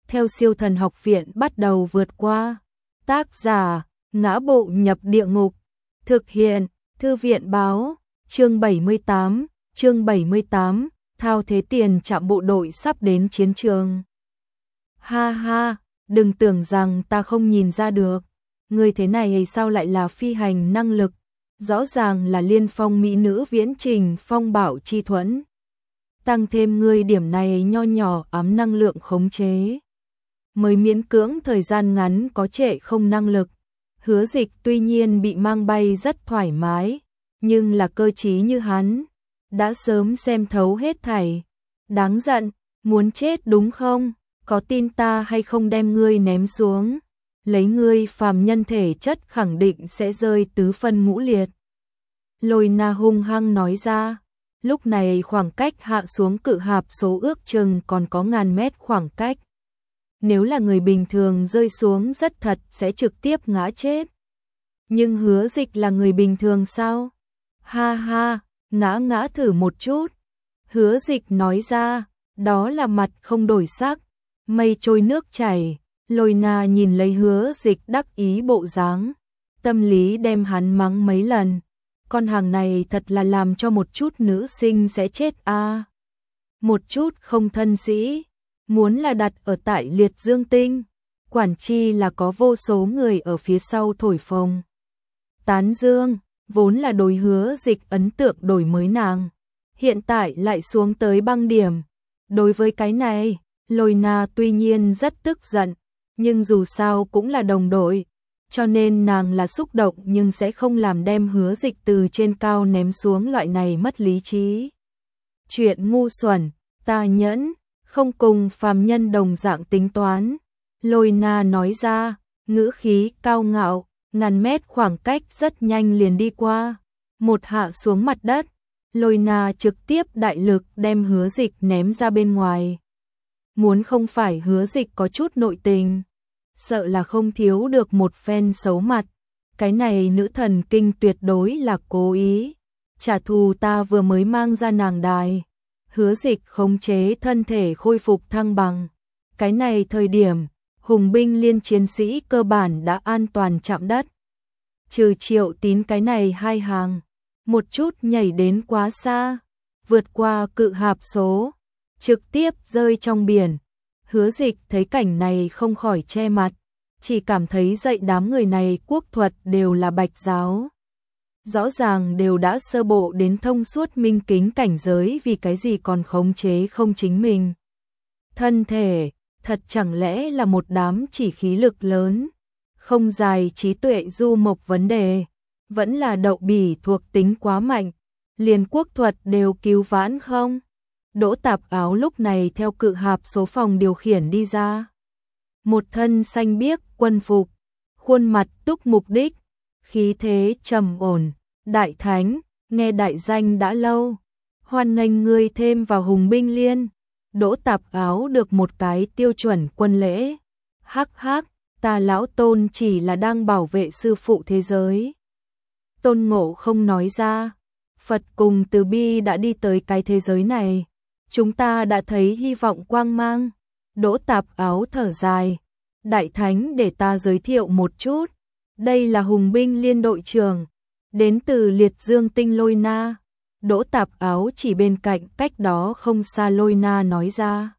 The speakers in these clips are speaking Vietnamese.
theo Siêu Thần Học Viện bắt đầu vượt qua. Tác giả: Ngã Bộ Nhập Địa Ngục. Thực hiện: Thư viện báo. Chương 78, thao thế tiền trạm bộ đội sắp đến chiến trường. Ha ha, đừng tưởng rằng ta không nhìn ra được. Người thế này sao lại là phi hành năng lực? Rõ ràng là liên phong mỹ nữ viễn trình phong bảo chi thuẫn. Tăng thêm ngươi điểm này nho nhỏ ám năng lượng khống chế. Mới miễn cưỡng thời gian ngắn có trệ không năng lực. Hứa Dịch tuy nhiên bị mang bay rất thoải mái, nhưng là cơ trí như hắn, đã sớm xem thấu hết thảy. Đáng giận, muốn chết đúng không? Có tin ta hay không đem ngươi ném xuống? Lấy ngươi phàm nhân thể chất khẳng định sẽ rơi tứ phân ngũ liệt. Lôi Na hung hăng nói ra. Lúc này khoảng cách hạ xuống cự hạp số ước chừng còn có ngàn mét khoảng cách. Nếu là người bình thường rơi xuống rất thật sẽ trực tiếp ngã chết. Nhưng Hứa Dịch là người bình thường sao? Ha ha, ngã thử một chút. Hứa Dịch nói ra, đó là mặt không đổi sắc, mây trôi nước chảy. Lôi Na nhìn lấy Hứa Dịch đắc ý bộ dáng, tâm lý đem hắn mắng mấy lần. Con hàng này thật là làm cho một chút nữ sinh sẽ chết a. Một chút không thân sĩ, muốn là đặt ở tại Liệt Dương Tinh, quản chi là có vô số người ở phía sau thổi phồng. Tán dương, vốn là đối Hứa Dịch ấn tượng đổi mới nàng, hiện tại lại xuống tới băng điểm. Đối với cái này, Lôi Na tuy nhiên rất tức giận, nhưng dù sao cũng là đồng đội, cho nên nàng là xúc động nhưng sẽ không làm đem Hứa Dịch từ trên cao ném xuống loại này mất lý trí. Chuyện ngu xuẩn, ta nhẫn, không cùng phàm nhân đồng dạng tính toán. Lôi Na nói ra, ngữ khí cao ngạo, ngàn mét khoảng cách rất nhanh liền đi qua. Một hạ xuống mặt đất, Lôi Na trực tiếp đại lực đem Hứa Dịch ném ra bên ngoài. Muốn không phải Hứa Dịch có chút nội tình, sợ là không thiếu được một phen xấu mặt. Cái này nữ thần kinh tuyệt đối là cố ý trả thù ta vừa mới mang ra nàng đài. Hứa Dịch khống chế thân thể khôi phục thăng bằng. Cái này thời điểm, hùng binh liên chiến sĩ cơ bản đã an toàn chạm đất. Trừ Triệu Tín cái này hai hàng, một chút nhảy đến quá xa, vượt qua cự hạp số, trực tiếp rơi trong biển. Hứa Dịch thấy cảnh này không khỏi che mặt, chỉ cảm thấy dạy đám người này quốc thuật đều là bạch giáo. Rõ ràng đều đã sơ bộ đến thông suốt minh kính cảnh giới, vì cái gì còn khống chế không chính mình. Thân thể, thật chẳng lẽ là một đám chỉ khí lực lớn, không dài trí tuệ du mộc vấn đề, vẫn là đậu bỉ thuộc tính quá mạnh, liền quốc thuật đều cứu vãn không? Đỗ Tạp Áo lúc này theo cự hạp số phòng điều khiển đi ra. Một thân xanh biếc quân phục, khuôn mặt túc mục đích, khí thế trầm ổn. Đại Thánh, nghe đại danh đã lâu, hoan nghênh ngươi thêm vào hùng binh liên. Đỗ Tạp Áo được một cái tiêu chuẩn quân lễ. Hắc hắc, ta lão Tôn chỉ là đang bảo vệ sư phụ thế giới. Tôn Ngộ không nói ra, Phật cùng Từ Bi đã đi tới cái thế giới này, chúng ta đã thấy hy vọng quang mang. Đỗ Tạp Áo thở dài, Đại Thánh để ta giới thiệu một chút, đây là hùng binh liên đội trưởng, đến từ Liệt Dương Tinh Lôi Na. Đỗ Tạp Áo chỉ bên cạnh cách đó không xa Lôi Na nói ra.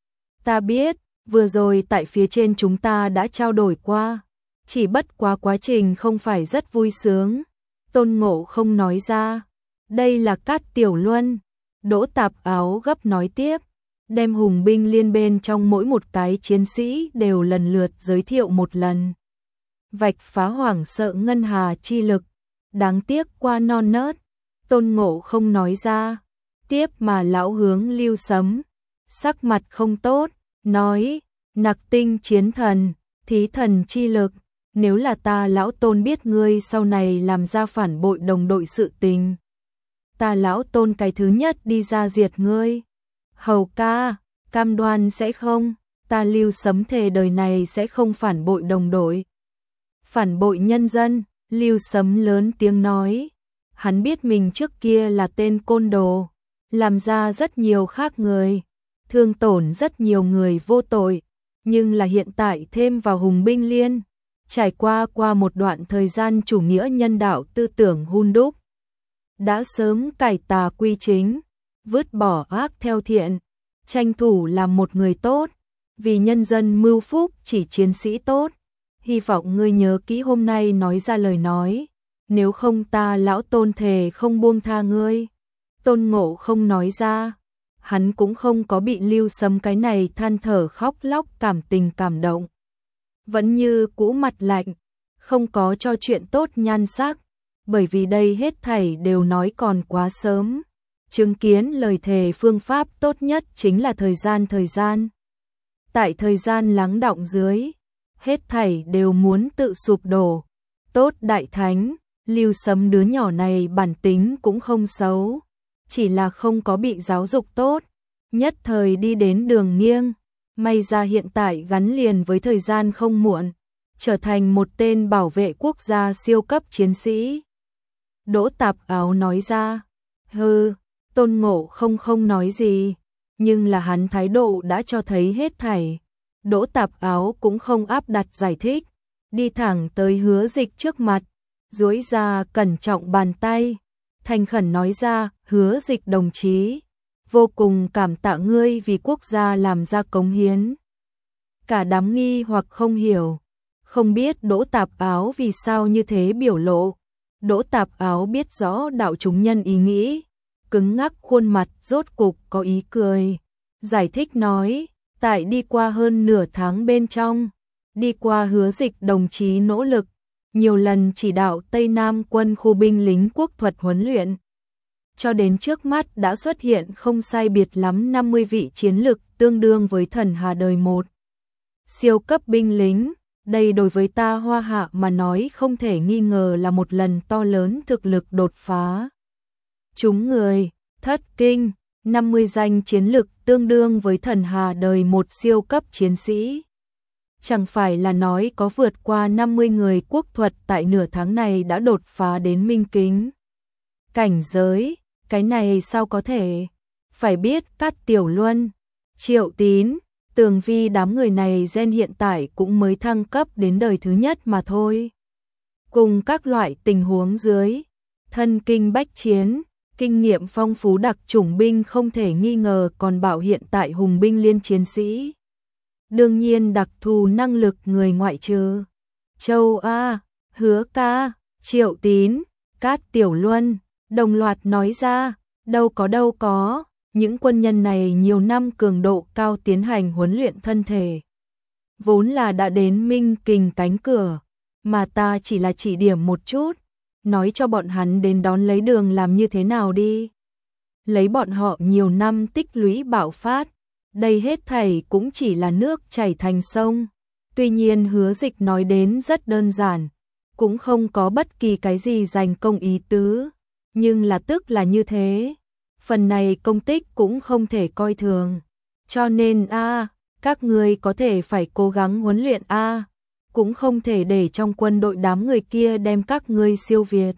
Ta biết, vừa rồi tại phía trên chúng ta đã trao đổi qua, chỉ bất quá quá trình không phải rất vui sướng. Tôn Ngộ không nói ra, đây là Cát Tiểu Luân. Đỗ Tạp Áo gấp nói tiếp, đem hùng binh liên bên trong mỗi một cái chiến sĩ đều lần lượt giới thiệu một lần. Vạch phá hoảng sợ ngân hà chi lực, đáng tiếc qua non nớt. Tôn Ngộ không nói ra, tiếp mà lão hướng Lưu Sấm, sắc mặt không tốt, nói, Nặc Tinh chiến thần, thí thần chi lực, nếu là ta lão Tôn biết ngươi sau này làm ra phản bội đồng đội sự tình, ta lão Tôn cái thứ nhất đi ra diệt ngươi. Hầu ca, cam đoan sẽ không, ta Lưu Sấm thề đời này sẽ không phản bội đồng đội. Phản bội nhân dân, Lưu Sấm lớn tiếng nói. Hắn biết mình trước kia là tên côn đồ, làm ra rất nhiều khác người, thương tổn rất nhiều người vô tội, nhưng là hiện tại thêm vào Hùng binh liên, trải qua một đoạn thời gian chủ nghĩa nhân đạo tư tưởng hun đúc, đã sớm cải tà quy chính, vứt bỏ ác theo thiện, tranh thủ làm một người tốt, vì nhân dân mưu phúc, chỉ chiến sĩ tốt. Hy vọng ngươi nhớ kỹ hôm nay nói ra lời nói, nếu không ta lão Tôn thề không buông tha ngươi. Tôn Ngộ không nói ra, hắn cũng không có bị Lưu Sấm cái này than thở khóc lóc cảm tình cảm động. Vẫn như cũ mặt lạnh, không có cho chuyện tốt nhan sắc, bởi vì đây hết thảy đều nói còn quá sớm. Chứng kiến lời thề phương pháp tốt nhất chính là thời gian. Tại thời gian lắng đọng dưới, hết thảy đều muốn tự sụp đổ. Tốt đại thánh, Lưu Sấm đứa nhỏ này bản tính cũng không xấu, chỉ là không có bị giáo dục tốt, nhất thời đi đến đường nghiêng. May ra hiện tại gắn liền với thời gian không muộn, trở thành một tên bảo vệ quốc gia siêu cấp chiến sĩ. Đỗ Tạp Áo nói ra, hừ, Tôn Ngộ không nói gì, nhưng là hắn thái độ đã cho thấy hết thảy. Đỗ Tạp Áo cũng không áp đặt giải thích, đi thẳng tới Hứa Dịch trước mặt, duỗi ra cẩn trọng bàn tay, thành khẩn nói ra, Hứa Dịch đồng chí, vô cùng cảm tạ ngươi vì quốc gia làm ra cống hiến. Cả đám nghi hoặc không hiểu, không biết Đỗ Tạp Áo vì sao như thế biểu lộ. Đỗ Tạp Áo biết rõ đạo chúng nhân ý nghĩ, cứng ngắc khuôn mặt rốt cục có ý cười, giải thích nói, tại đi qua hơn nửa tháng bên trong, đi qua Hứa Dịch đồng chí nỗ lực, nhiều lần chỉ đạo Tây Nam quân khu binh lính quốc thuật huấn luyện. Cho đến trước mắt đã xuất hiện không sai biệt lắm 50 vị chiến lực tương đương với thần hà đời 1. Siêu cấp binh lính, đây đối với ta Hoa Hạ mà nói không thể nghi ngờ là một lần to lớn thực lực đột phá. Chúng người, thất kinh, 50 danh chiến lực tương đương với thần hà đời 1 siêu cấp chiến sĩ. Chẳng phải là nói có vượt qua 50 người quốc thuật tại nửa tháng này đã đột phá đến minh kính cảnh giới, cái này sao có thể? Phải biết Cát Tiểu Luân, Triệu Tín, Tường Vi đám người này gen hiện tại cũng mới thăng cấp đến đời thứ nhất mà thôi. Cùng các loại tình huống dưới, thân kinh bách chiến, kinh nghiệm phong phú đặc chủng binh không thể nghi ngờ còn bảo hiện tại hùng binh liên chiến sĩ. Đương nhiên đặc thù năng lực người ngoại trừ Châu A, Hứa Ca, Triệu Tín, Cát Tiểu Luân, đồng loạt nói ra, đâu có, những quân nhân này nhiều năm cường độ cao tiến hành huấn luyện thân thể. Vốn là đã đến minh kình cánh cửa, mà ta chỉ là chỉ điểm một chút, nói cho bọn hắn đến đón lấy đường làm như thế nào đi. Lấy bọn họ nhiều năm tích lũy bạo phát, đây hết thảy cũng chỉ là nước chảy thành sông. Tuy nhiên Hứa Dịch nói đến rất đơn giản, cũng không có bất kỳ cái gì giành công ý tứ, nhưng là tức là như thế. Phần này công tích cũng không thể coi thường. Cho nên các ngươi có thể phải cố gắng huấn luyện cũng không thể để trong quân đội đám người kia đem các ngươi siêu việt.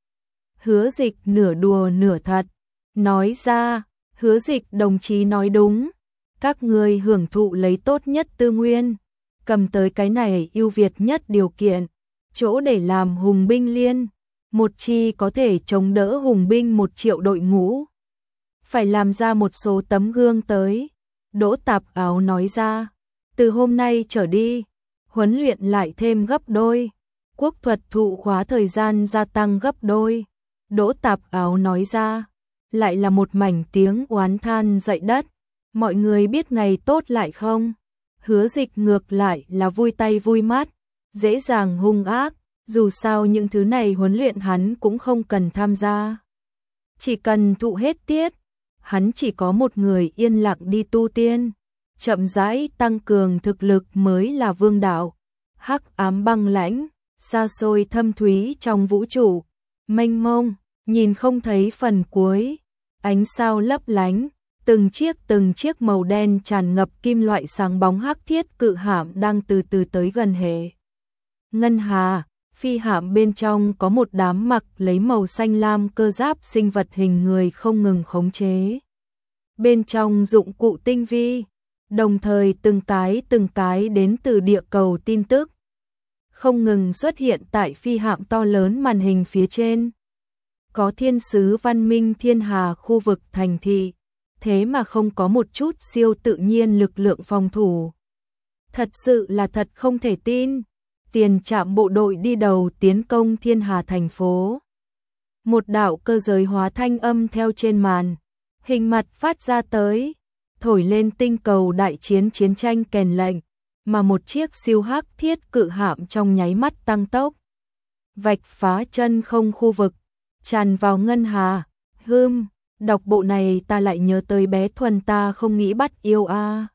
Hứa Dịch nửa đùa nửa thật, nói ra, Hứa Dịch đồng chí nói đúng, các ngươi hưởng thụ lấy tốt nhất tư nguyên, cầm tới cái này ưu việt nhất điều kiện, chỗ để làm hùng binh liên, một chi có thể chống đỡ hùng binh 1 triệu đội ngũ. Phải làm ra một số tấm gương tới. Đỗ Tạp Áo nói ra, từ hôm nay trở đi, huấn luyện lại thêm gấp đôi, quốc thuật thụ khóa thời gian gia tăng gấp đôi. Đỗ Tạp Áo nói ra, lại là một mảnh tiếng oán than dậy đất. Mọi người biết ngày tốt lại không? Hứa Dịch ngược lại là vui tay vui mắt, dễ dàng hung ác, dù sao những thứ này huấn luyện hắn cũng không cần tham gia. Chỉ cần thụ hết tiết, hắn chỉ có một người yên lặng đi tu tiên, chậm rãi tăng cường thực lực mới là vương đạo. Hắc ám băng lãnh, xa xôi thâm thúy trong vũ trụ, mênh mông, nhìn không thấy phần cuối, ánh sao lấp lánh, từng chiếc màu đen tràn ngập kim loại sáng bóng hắc thiết cự hạm đang từ từ tới gần hệ ngân hà. Phi hạm bên trong có một đám mặc lấy màu xanh lam cơ giáp sinh vật hình người không ngừng khống chế. Bên trong dụng cụ tinh vi, Đồng thời từng cái đến từ địa cầu tin tức không ngừng xuất hiện tại phi hạm to lớn màn hình phía trên. Có thiên sứ văn minh thiên hà khu vực thành thị, thế mà không có một chút siêu tự nhiên lực lượng phòng thủ. Thật sự là thật không thể tin. Tiền trạm bộ đội đi đầu tiến công thiên hà thành phố. Một đạo cơ giới hóa thanh âm theo trên màn hình mặt phát ra tới, thổi lên tinh cầu đại chiến chiến tranh kèn lệnh, mà một chiếc siêu hắc thiết cự hạm trong nháy mắt tăng tốc, vạch phá chân không khu vực, tràn vào ngân hà. Đọc bộ này ta lại nhớ tới bé Thuần ta không nghĩ bắt yêu a.